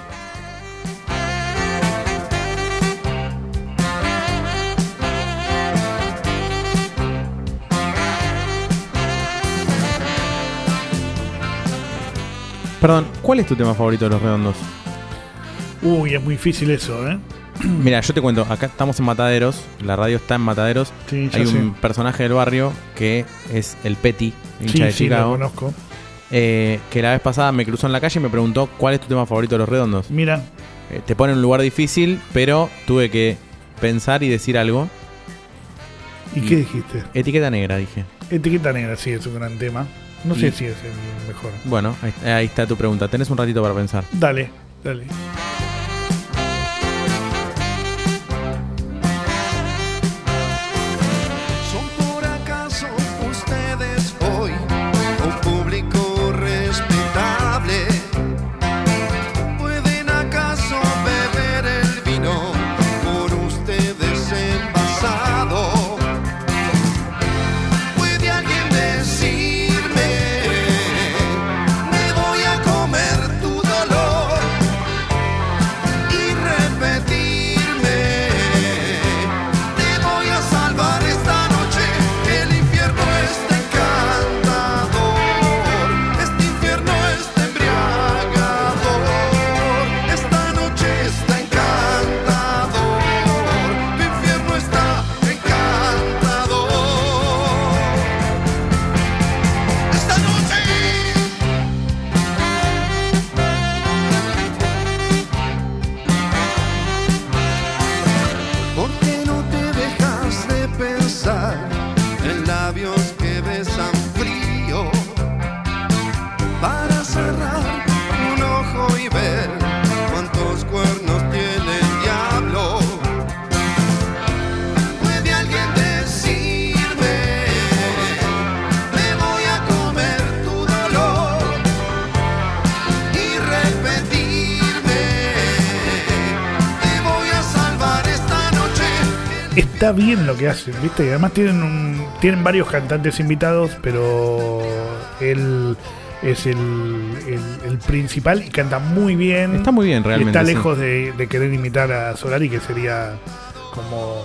Perdón, ¿cuál es tu tema favorito de Los Redondos? Uy, es muy difícil eso, ¿eh? Mira, yo te cuento, acá estamos en Mataderos, la radio está en Mataderos. Sí, hay un sé. personaje del barrio que es el Petty, hincha sí, de sí, Chicago. lo conozco. Eh, que la vez pasada me cruzó en la calle y me preguntó cuál es tu tema favorito de Los Redondos. Mira. Eh, te pone en un lugar difícil, pero tuve que pensar y decir algo. ¿Y, ¿Y qué dijiste? Etiqueta Negra, dije. Etiqueta Negra, sí, es un gran tema. No y, sé si es el mejor. Bueno, ahí, ahí está tu pregunta. Tenés un ratito para pensar. Dale, dale. Está bien lo que hacen, ¿viste? Y además tienen un, tienen varios cantantes invitados, pero él es el, el, el principal y canta muy bien. Está muy bien, realmente. Está lejos sí. de, de querer imitar a Solari, que sería como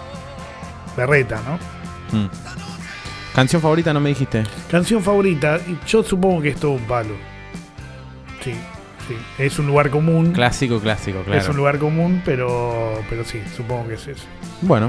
Berreta, ¿no? Mm. ¿Canción favorita no me dijiste? Canción favorita, yo supongo que es todo un palo. Sí. Sí, es un lugar común. Clásico, clásico, claro. Es un lugar común, pero, pero sí, supongo que es eso. Bueno.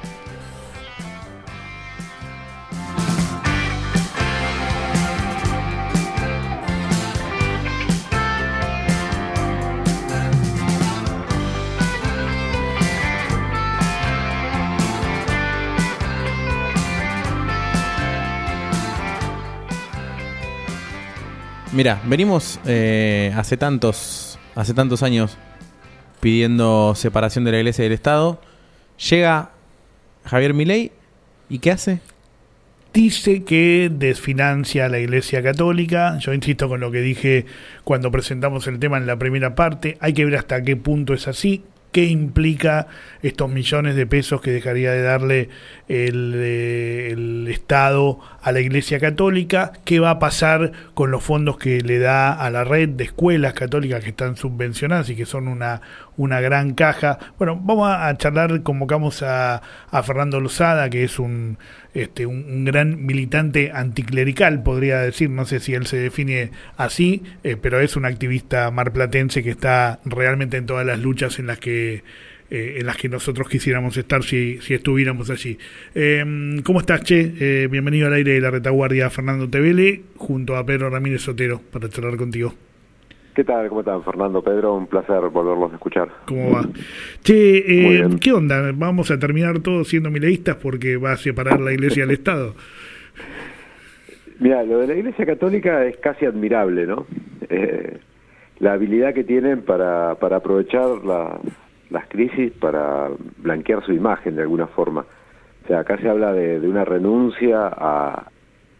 Mira, venimos eh, hace tantos hace tantos años pidiendo separación de la Iglesia y del Estado. Llega Javier Milei y ¿qué hace? dice que desfinancia a la Iglesia Católica. Yo insisto con lo que dije cuando presentamos el tema en la primera parte. Hay que ver hasta qué punto es así. ¿Qué implica estos millones de pesos que dejaría de darle el, eh, el Estado a la Iglesia Católica? ¿Qué va a pasar con los fondos que le da a la red de escuelas católicas que están subvencionadas y que son una, una gran caja? Bueno, vamos a, a charlar, convocamos a, a Fernando Lozada, que es un, este, un, un gran militante anticlerical, podría decir, no sé si él se define así, eh, pero es un activista marplatense que está realmente en todas las luchas en las que Eh, en las que nosotros quisiéramos estar si, si estuviéramos allí. Eh, ¿Cómo estás, Che? Eh, bienvenido al aire de la retaguardia, Fernando Tevele, junto a Pedro Ramírez Sotero, para charlar contigo. ¿Qué tal? ¿Cómo están, Fernando, Pedro? Un placer volverlos a escuchar. ¿Cómo va? Che, eh, ¿qué onda? ¿Vamos a terminar todos siendo mileístas porque va a separar la Iglesia del Estado? Mira, lo de la Iglesia Católica es casi admirable, ¿no? Eh, la habilidad que tienen para, para aprovechar la... las crisis para blanquear su imagen de alguna forma. O sea, acá se habla de, de una renuncia a,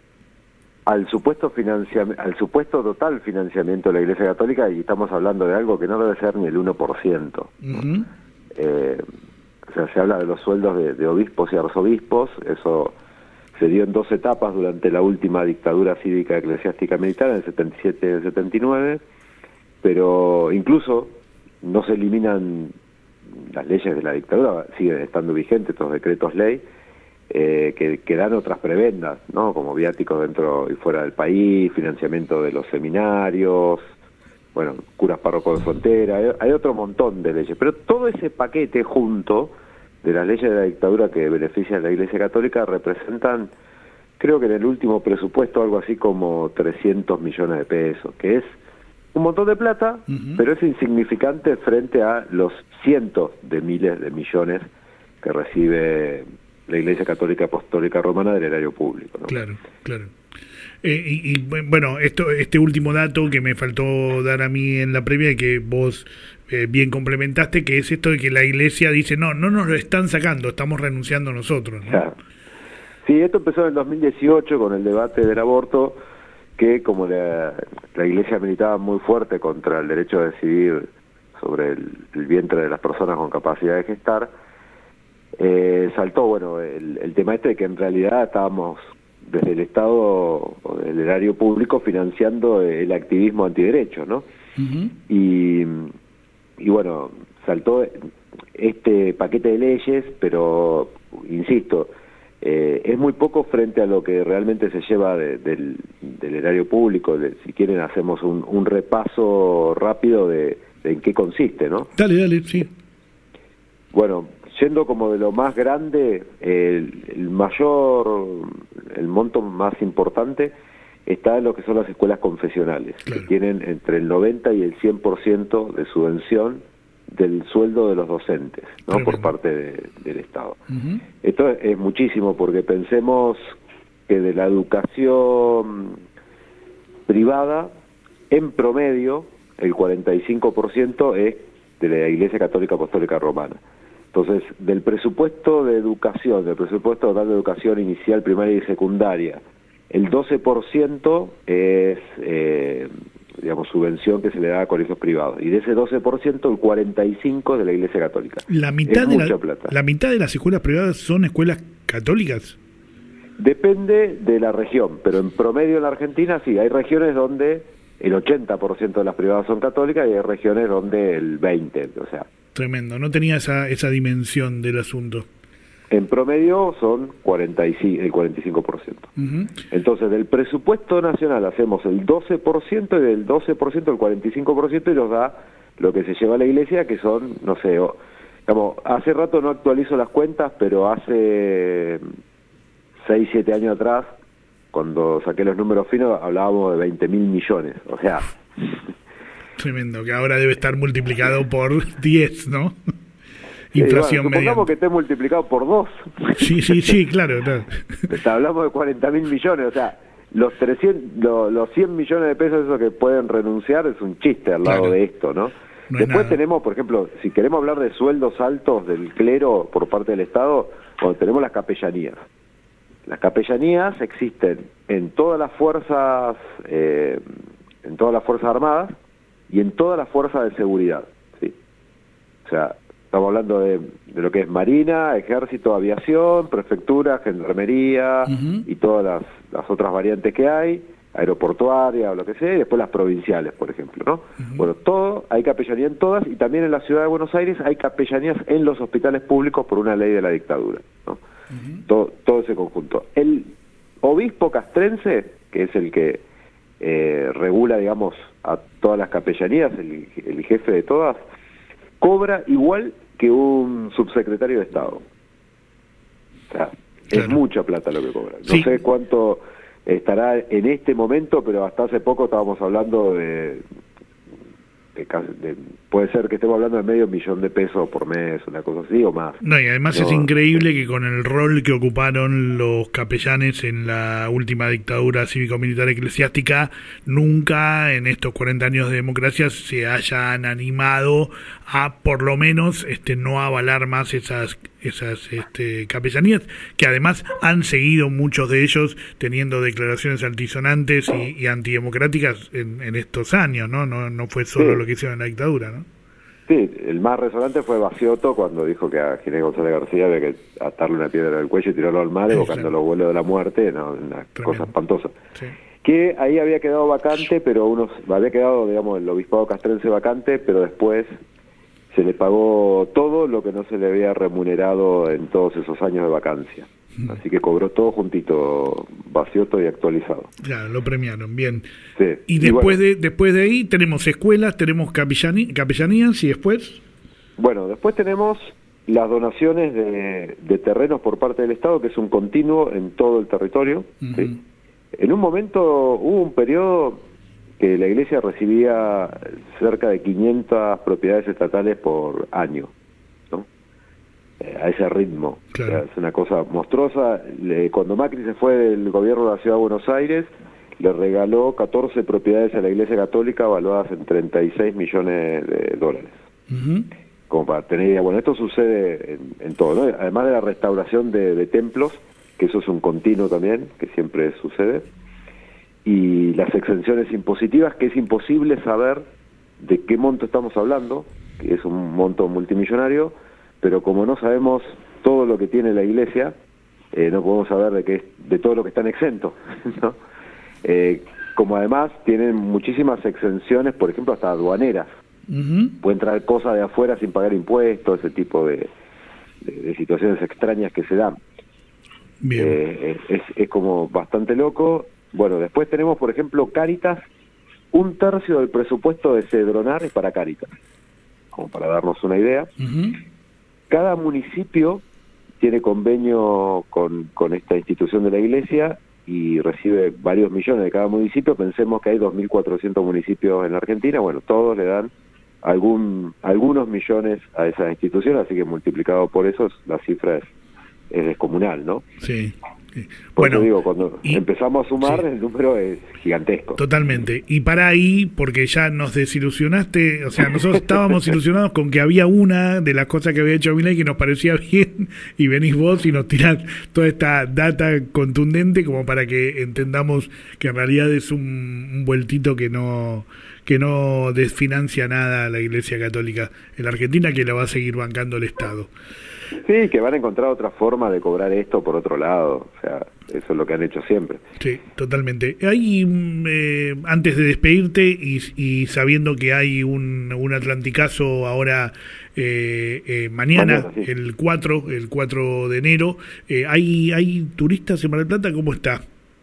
al supuesto financiamiento, al supuesto total financiamiento de la Iglesia Católica, y estamos hablando de algo que no debe ser ni el uno por ciento. Uh-huh. Eh, o sea, se habla de los sueldos de, de obispos y arzobispos. Eso se dio en dos etapas durante la última dictadura cívica eclesiástica militar, en el setenta y siete y el setenta y nueve, pero incluso no se eliminan las leyes de la dictadura, siguen estando vigentes estos decretos ley, eh, que, que dan otras prebendas, ¿no? Como viáticos dentro y fuera del país, financiamiento de los seminarios, bueno, curas párrocos de frontera, hay, hay otro montón de leyes, pero todo ese paquete junto de las leyes de la dictadura que benefician a la Iglesia Católica representan, creo que en el último presupuesto, algo así como trescientos millones de pesos, que es un montón de plata, uh-huh. pero es insignificante frente a los cientos de miles de millones que recibe la Iglesia Católica Apostólica Romana del erario público, ¿no? Claro, claro. Eh, y, y bueno, esto, este último dato que me faltó dar a mí en la previa y que vos eh, bien complementaste, que es esto de que la Iglesia dice, no, no nos lo están sacando, estamos renunciando nosotros, ¿no? Claro. Sí, esto empezó en el dos mil dieciocho con el debate del aborto, que como la, la Iglesia militaba muy fuerte contra el derecho a decidir sobre el, el vientre de las personas con capacidad de gestar, eh, saltó bueno el, el tema este de que en realidad estábamos desde el Estado o del erario público financiando el activismo antiderecho, ¿no? Uh-huh. Y, y bueno, saltó este paquete de leyes, pero insisto, Eh, es muy poco frente a lo que realmente se lleva de, del, del erario público. De, si quieren hacemos un, un repaso rápido de, de en qué consiste, ¿no? Dale, dale, sí. Bueno, yendo como de lo más grande, el, el mayor, el monto más importante está en lo que son las escuelas confesionales, claro, que tienen entre el noventa y el cien por ciento de subvención del sueldo de los docentes, ¿no? Tremendo. Por parte de, del Estado. Uh-huh. Esto es, es muchísimo, porque pensemos que de la educación privada, en promedio, el cuarenta y cinco por ciento es de la Iglesia Católica Apostólica Romana. Entonces, del presupuesto de educación, del presupuesto total de educación inicial, primaria y secundaria, el doce por ciento es... Eh, digamos, subvención que se le da a colegios privados. Y de ese doce por ciento, el cuarenta y cinco por ciento es de la Iglesia Católica. ¿La mitad, es de mucha la, plata. ¿La mitad de las escuelas privadas son escuelas católicas? Depende de la región, pero en promedio en la Argentina sí, hay regiones donde el ochenta por ciento de las privadas son católicas y hay regiones donde el veinte por ciento, o sea... Tremendo, no tenía esa, esa dimensión del asunto. En promedio son cuarenta y cinco, el cuarenta y cinco por ciento. Uh-huh. Entonces, del presupuesto nacional hacemos el doce por ciento y del doce por ciento el cuarenta y cinco por ciento y nos da lo que se lleva a la Iglesia, que son, no sé, o, digamos, hace rato no actualizo las cuentas, pero hace seis, siete años atrás, cuando saqué los números finos, hablábamos de veinte mil millones. O sea... Tremendo, que ahora debe estar multiplicado por diez, ¿no? Inflación sí, bueno, supongamos que esté multiplicado por dos. Sí, sí, sí, claro. claro. Hablamos de cuarenta mil millones, o sea, los trescientos, los, los cien millones de pesos esos que pueden renunciar es un chiste al lado claro. de esto, ¿no? no Después tenemos, por ejemplo, si queremos hablar de sueldos altos del clero por parte del Estado, bueno, tenemos las capellanías. Las capellanías existen en todas las fuerzas, eh, en todas las fuerzas armadas y en todas las fuerzas de seguridad, ¿sí? O sea, estamos hablando de, de lo que es Marina, Ejército, Aviación, Prefectura, Gendarmería uh-huh. y todas las, las otras variantes que hay, aeroportuaria o lo que sea, y después las provinciales, por ejemplo, ¿no? Uh-huh. Bueno, todo, hay capellanía en todas, y también en la ciudad de Buenos Aires hay capellanías en los hospitales públicos por una ley de la dictadura, ¿no? Uh-huh. Todo, todo ese conjunto. El obispo castrense, que es el que eh, regula, digamos, a todas las capellanías, el, el jefe de todas, cobra igual que un subsecretario de Estado. O sea, claro. Es mucha plata lo que cobra. No sí. sé cuánto estará en este momento, pero hasta hace poco estábamos hablando de, de, de puede ser que estemos hablando de medio millón de pesos por mes, una cosa así o más. No, y además no, es increíble que con el rol que ocuparon los capellanes en la última dictadura cívico-militar eclesiástica, nunca en estos cuarenta años de democracia se hayan animado a por lo menos este no avalar más esas esas este, capellanías, que además han seguido muchos de ellos teniendo declaraciones altisonantes y, y antidemocráticas en, en estos años, ¿no? No no fue solo sí. lo que hicieron en la dictadura, ¿no? Sí, el más resonante fue Baciotto cuando dijo que a Ginés González García había que atarle una piedra al cuello y tirarlo al mar, evocando los vuelos de la muerte, no, una Tremendo. cosa espantosa. Sí. Que ahí había quedado vacante, pero unos había quedado, digamos, el obispado castrense vacante, pero después se le pagó todo lo que no se le había remunerado en todos esos años de vacancia. Así que cobró todo juntito, Baciotto y actualizado. Claro, lo premiaron, bien. Sí. Y después, y bueno, de, después de ahí tenemos escuelas, tenemos capellani, capellanías y después... Bueno, después tenemos las donaciones de, de terrenos por parte del Estado, que es un continuo en todo el territorio. Uh-huh. ¿Sí? En un momento hubo un periodo que la Iglesia recibía cerca de quinientas propiedades estatales por año, ¿no? Eh, a ese ritmo. Claro. O sea, es una cosa monstruosa. Le, cuando Macri se fue del gobierno de la Ciudad de Buenos Aires, le regaló catorce propiedades a la Iglesia Católica valuadas en treinta y seis millones de dólares. Uh-huh. Como para tener idea. Bueno, esto sucede en, en todo, ¿no? Además de la restauración de, de templos, que eso es un continuo también, que siempre sucede, y las exenciones impositivas, que es imposible saber de qué monto estamos hablando, que es un monto multimillonario, pero como no sabemos todo lo que tiene la Iglesia, eh, no podemos saber de qué, de todo lo que están exentos, ¿no? Eh, como además tienen muchísimas exenciones, por ejemplo, hasta aduaneras. Uh-huh. Pueden traer cosas de afuera sin pagar impuestos, ese tipo de, de, de situaciones extrañas que se dan. Bien. Eh, es, es como bastante loco. Bueno, después tenemos, por ejemplo, Cáritas. Un tercio del presupuesto de Cedronar es para Cáritas, como para darnos una idea. Uh-huh. Cada municipio tiene convenio con, con esta institución de la Iglesia y recibe varios millones de cada municipio. Pensemos que hay dos mil cuatrocientos municipios en la Argentina. Bueno, todos le dan algún algunos millones a esa institución, así que multiplicado por eso la cifra es, es descomunal, ¿no? Sí. Por bueno, digo, cuando y, empezamos a sumar, sí. el número es gigantesco. Totalmente. Y para ahí, porque ya nos desilusionaste, o sea, nosotros estábamos ilusionados con que había una de las cosas que había hecho Milei que nos parecía bien, y venís vos y nos tirás toda esta data contundente como para que entendamos que en realidad es un, un vueltito que no que no desfinancia nada a la Iglesia Católica en la Argentina, que la va a seguir bancando el Estado. Sí, que van a encontrar otra forma de cobrar esto por otro lado, o sea, eso es lo que han hecho siempre. Sí, totalmente. Hay, eh, antes de despedirte y, y sabiendo que hay un, un Atlanticazo ahora eh, eh, mañana, mañana sí. el cuatro, el cuatro de enero, eh, ¿hay, ¿hay turistas en Mar del Plata? ¿Cómo está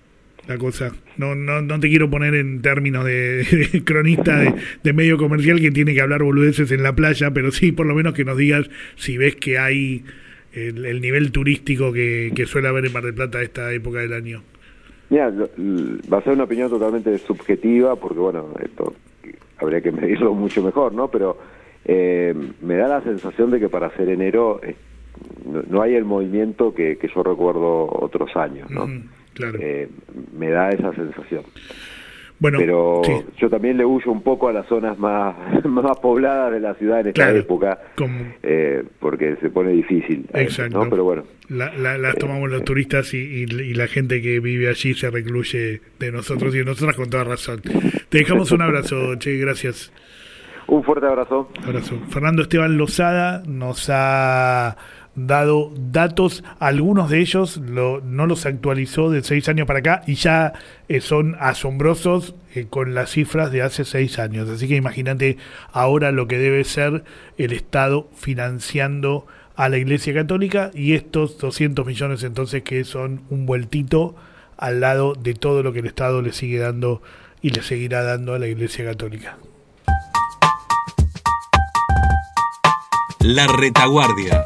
la cosa? No no no te quiero poner en términos de, de cronista de, de medio comercial que tiene que hablar boludeces en la playa, pero sí por lo menos que nos digas si ves que hay el, el nivel turístico que, que suele haber en Mar del Plata a esta época del año. Mira, va a ser una opinión totalmente subjetiva porque bueno, esto habría que medirlo mucho mejor, ¿no? Pero eh, me da la sensación de que para hacer enero eh, no, no hay el movimiento que, que yo recuerdo otros años, ¿no? Mm. Claro. Eh, me da esa sensación. Bueno, pero sí. yo también le huyo un poco a las zonas más, más pobladas de la ciudad en esta Claro, época, como- eh, porque se pone difícil. Exacto. ¿no? Pero bueno. La, la- las tomamos los turistas y, y- y la gente que vive allí se recluye de nosotros y de nosotras con toda razón. Te dejamos un abrazo, Che, gracias. Un fuerte abrazo. Abrazo. Fernando Esteban Lozada nos ha dado datos, algunos de ellos lo, no los actualizó de seis años para acá y ya eh, son asombrosos eh, con las cifras de hace seis años. Así que imagínate ahora lo que debe ser el Estado financiando a la Iglesia Católica y estos doscientos millones entonces que son un vueltito al lado de todo lo que el Estado le sigue dando y le seguirá dando a la Iglesia Católica. La retaguardia.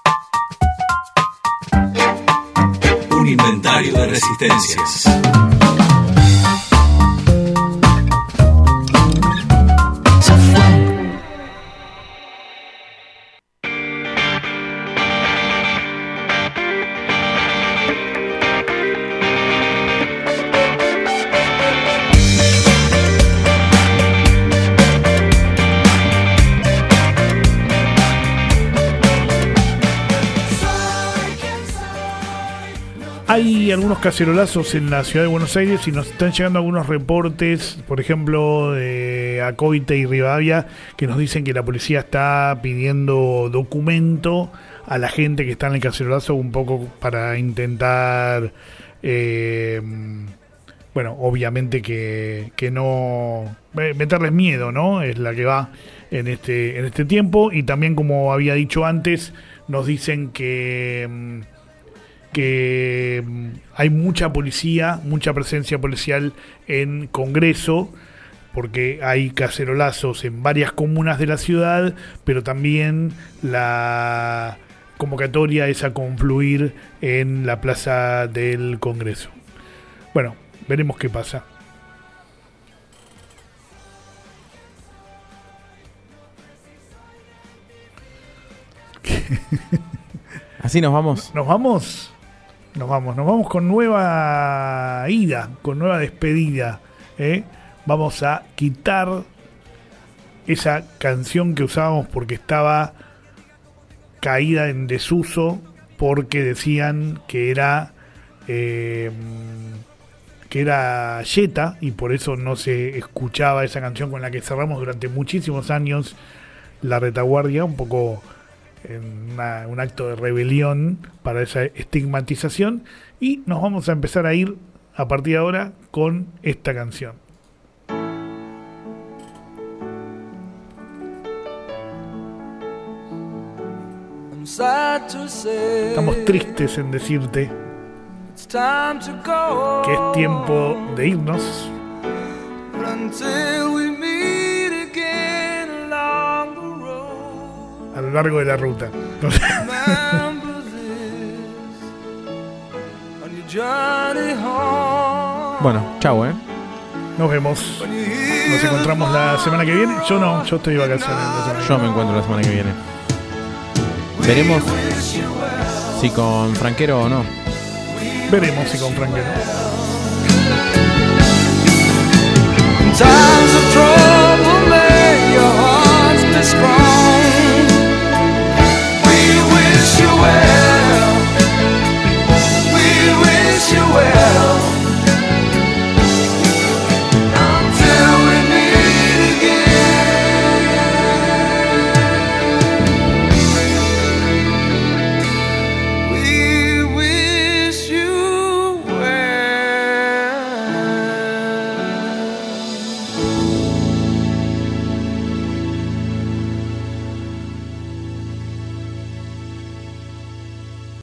Un inventario de resistencias. Hay algunos cacerolazos en la ciudad de Buenos Aires y nos están llegando algunos reportes, por ejemplo, de Acóbita y Rivadavia, que nos dicen que la policía está pidiendo documento a la gente que está en el cacerolazo un poco para intentar, eh, bueno, obviamente que, que no meterles miedo, ¿no? Es la que va en este, en este tiempo. Y también, como había dicho antes, nos dicen que... que hay mucha policía, mucha presencia policial en Congreso, porque hay cacerolazos en varias comunas de la ciudad, pero también la convocatoria es a confluir en la plaza del Congreso. Bueno, veremos qué pasa. Así nos vamos. Nos vamos. Nos vamos, nos vamos con nueva ida, con nueva despedida. ¿eh? Vamos a quitar esa canción que usábamos porque estaba caída en desuso, porque decían que era eh, que era Yeta y por eso no se escuchaba esa canción con la que cerramos durante muchísimos años la retaguardia, un poco en una, un acto de rebelión para esa estigmatización, y nos vamos a empezar a ir a partir de ahora con esta canción. Estamos tristes en decirte que es tiempo de irnos, a lo largo de la ruta. Bueno, chau, ¿eh? Nos vemos. Nos encontramos la semana que viene. Yo no, yo estoy de vacaciones. Yo me encuentro la semana que viene. Veremos si con Franquero o no. Veremos si con Franquero. Times of trouble, may your hearts be strong.